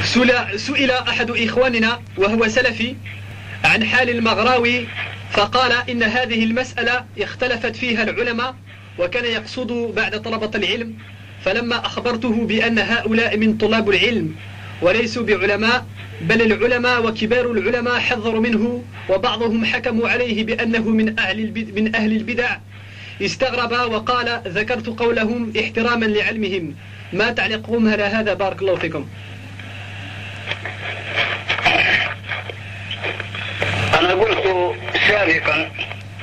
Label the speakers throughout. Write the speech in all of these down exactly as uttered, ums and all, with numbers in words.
Speaker 1: سئل أحد إخواننا وهو سلفي عن حال المغراوي، فقال إن هذه المسألة اختلفت فيها العلماء، وكان يقصد بعد طلبة العلم، فلما أخبرته بأن هؤلاء من طلاب العلم وليسوا بعلماء، بل العلماء وكبار العلماء حذروا منه، وبعضهم حكموا عليه بأنه من أهل من أهل البدع، استغرب وقال: ذكرت قولهم احتراما لعلمهم، ما تعليقهم على هذا؟ بارك الله فيكم.
Speaker 2: أنا قلت سابقا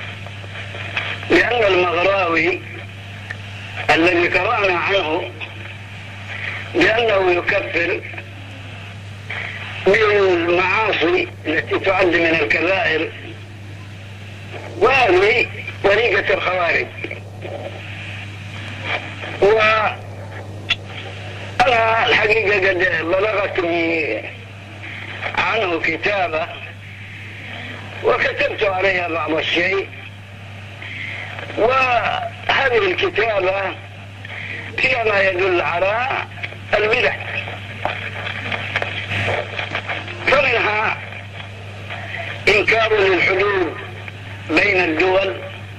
Speaker 2: لأن المغراوي الذي قرأنا عنه بأنه يكفر بالمعاصي التي تعد من الكبائر، وهذه طريقة الخوارج. وأنا الحقيقة قد بلغتني عنه كتابة وكتبت عليها بعض الشيء، وهذه الكتابة فيها ما يدل على البدع، فمنها إنكار للحدود بين الدول،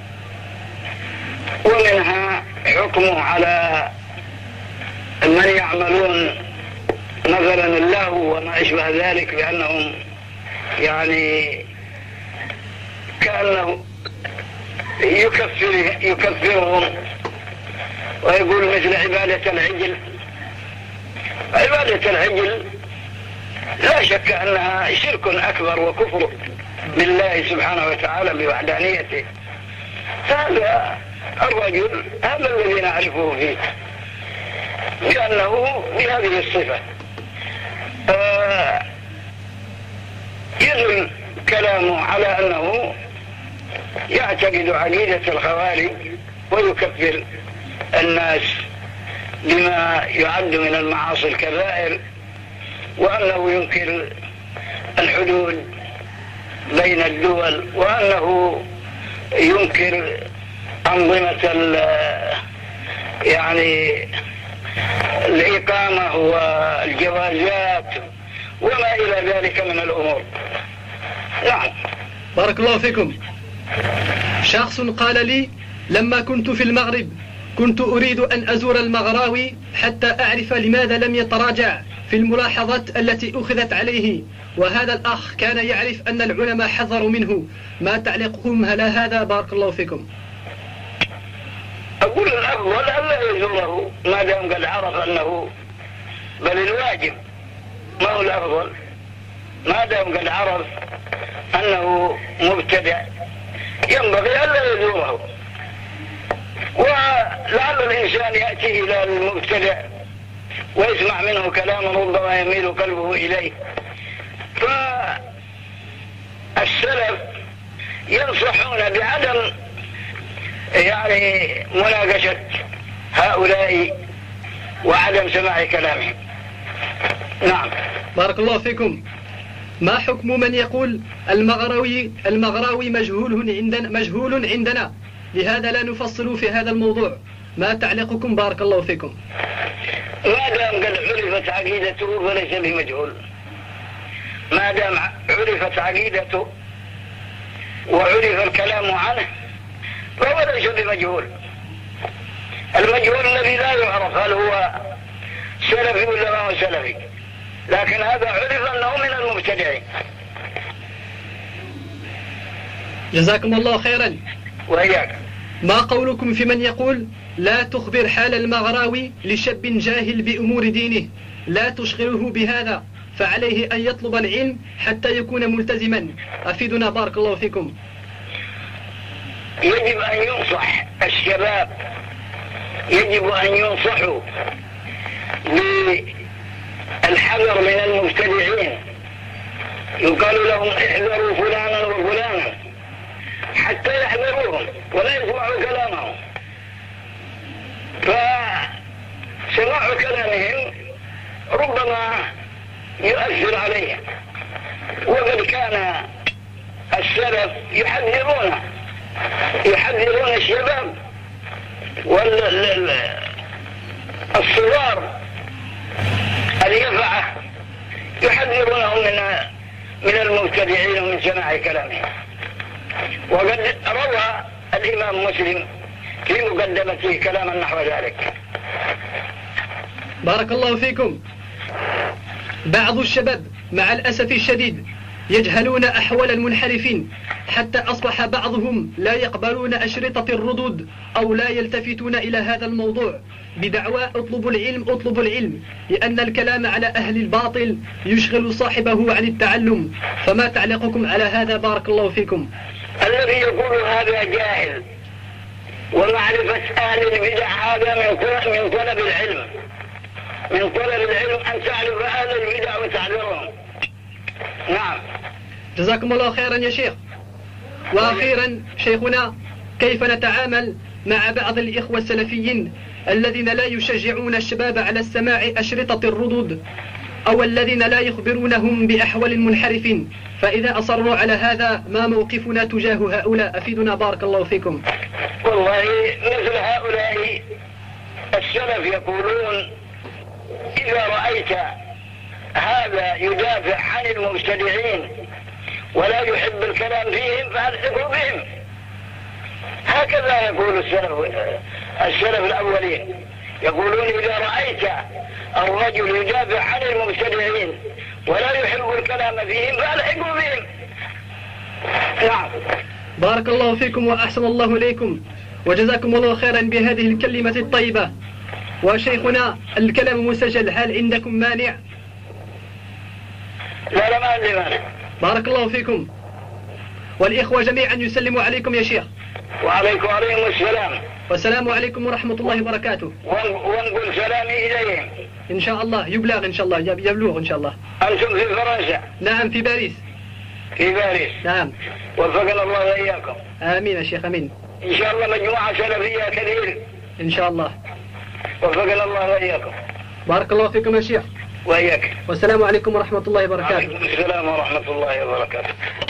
Speaker 2: ومنها حكمه على من يعملون مثلا اللهو وما أشبه ذلك بأنهم يعني كأنه يكفر يكفرهم، ويقول مثل عبادة العجل. عبادة العجل لا شك أنها شرك أكبر وكفر بالله سبحانه وتعالى بوحدانيته. هذا الرجل هذا الذي نعرفه فيه لأنه بهذه الصفة آه يدل كلامه على أنه يعتقد عقيدة الخوارج ويكفر الناس بما يعد من المعاصي الكبائر، وأنه ينكر الحدود بين الدول، وأنه ينكر أنظمة يعني الإقامة والجوازات وما إلى ذلك من الأمور. نعم.
Speaker 1: بارك الله فيكم. شخص قال لي: لما كنت في المغرب كنت أريد أن أزور المغراوي حتى أعرف لماذا لم يتراجع في الملاحظات التي أخذت عليه، وهذا الأخ كان يعرف أن العلماء حذروا منه، ما تعليقكم على هذا؟ بارك الله فيكم.
Speaker 2: أقول الأفضل ألا يزوره ما دام قد عرف أنه، بل الواجب ما هو الأفضل ما دام قد عرف أنه مبتدع ينبغي ألا يزوره. ولعل الإنسان يأتي إلى المبتدع ويسمع منه كلاما ربما يميل قلبه إليه، فالسلف ينصحون بعدم يعني مناقشة هؤلاء وعدم سماع كلامهم. نعم.
Speaker 1: بارك الله فيكم. ما حكم من يقول المغراوي المغراوي مجهول عندنا مجهول عندنا لهذا لا نفصل في هذا الموضوع؟ ما تعليقكم؟ بارك الله فيكم.
Speaker 2: ما دام قد عرفت عقيدته فليس بمجهول، ما دام عرفت عقيدته وعرف الكلام عنه فهو ليس بمجهول. المجهول الذي لا يعرف هل هو سلفي ولا ما هو سلفي، لكن هذا عرف أنه من المبتدعين.
Speaker 1: جزاكم الله خيرا.
Speaker 2: وإياك.
Speaker 1: ما قولكم في من يقول: لا تخبر حال المغراوي لشاب جاهل بأمور دينه، لا تشغله بهذا، فعليه أن يطلب العلم حتى يكون ملتزما؟ أفيدنا بارك الله فيكم.
Speaker 2: يجب أن ينصح الشباب، يجب أن ينصحوا بالحذر من المبتدعين، يقال لهم احذروا فلانا وفلانا حتى يحذروهم ولا يسمعوا كلامهم، فسماع كلامهم ربما يؤثر عليهم. وقد كان السلف يحذرون يحذرون الشباب والصغار اليفعة من المبتدعين ومن سماع كلامهم. وقد روى الإمام مسلم في مقدمته كلاما نحو ذلك.
Speaker 1: بارك الله فيكم. بعض الشباب مع الأسف الشديد يجهلون أحوال المنحرفين، حتى أصبح بعضهم لا يقبلون أشرطة الردود أو لا يلتفتون إلى هذا الموضوع بدعوى اطلبوا العلم اطلبوا العلم، لأن الكلام على أهل الباطل يشغل صاحبه عن التعلم. فما تعليقكم على هذا؟ بارك الله فيكم.
Speaker 2: الذي يقول هذا جاهل، ومعرفة أهل البدع هذا من طلب العلم، من طلب العلم أن تعرف أهل البدع وتحذرهم. نعم.
Speaker 1: جزاكم الله خيرا يا شيخ. وأخيرا شيخنا، كيف نتعامل مع بعض الإخوة السلفيين الذين لا يشجعون الشباب على السماع أشرطة الردود، أو الذين لا يخبرونهم بأحوال المنحرفين؟ فإذا أصروا على هذا ما موقفنا تجاه هؤلاء؟ أفيدنا بارك الله فيكم.
Speaker 2: والله مثل هؤلاء السلف يقولون إذا رأيت هذا يدافع عن المبتدعين ولا يحب الكلام فيهم فألحقوا بهم. هكذا يقول السلف السلف الأولين، يقولون إذا رأيت الرجل يدافع عن المبتدعين ولا يحب الكلام فيهم فألحقوا بهم. نعم.
Speaker 1: بارك الله فيكم وأحسن الله إليكم وجزاكم الله خيرا بهذه الكلمة الطيبة. وشيخنا الكلام مسجل، هل عندكم مانع؟
Speaker 2: لا لا ما عندي مانع.
Speaker 1: بارك الله فيكم. والإخوة جميعا يسلموا عليكم يا شيخ.
Speaker 2: وعليكم وعليكم السلام.
Speaker 1: والسلام عليكم ورحمة الله وبركاته.
Speaker 2: ونقول سلامي إليهم
Speaker 1: إن شاء الله. يبلغ إن شاء الله، يبلغ إن شاء الله.
Speaker 2: أنتم في فرنسا؟
Speaker 1: نعم في باريس.
Speaker 2: في باريس.
Speaker 1: نعم.
Speaker 2: وفقنا الله وإياكم.
Speaker 1: آمين يا شيخ آمين.
Speaker 2: إن شاء الله مجموعة سلفية كثير.
Speaker 1: إن شاء الله.
Speaker 2: وفقنا الله وإياكم.
Speaker 1: بارك الله فيكم يا شيخ.
Speaker 2: وإياك.
Speaker 1: والسلام عليكم ورحمة الله وبركاته.
Speaker 2: وعليكم السلام ورحمة الله وبركاته.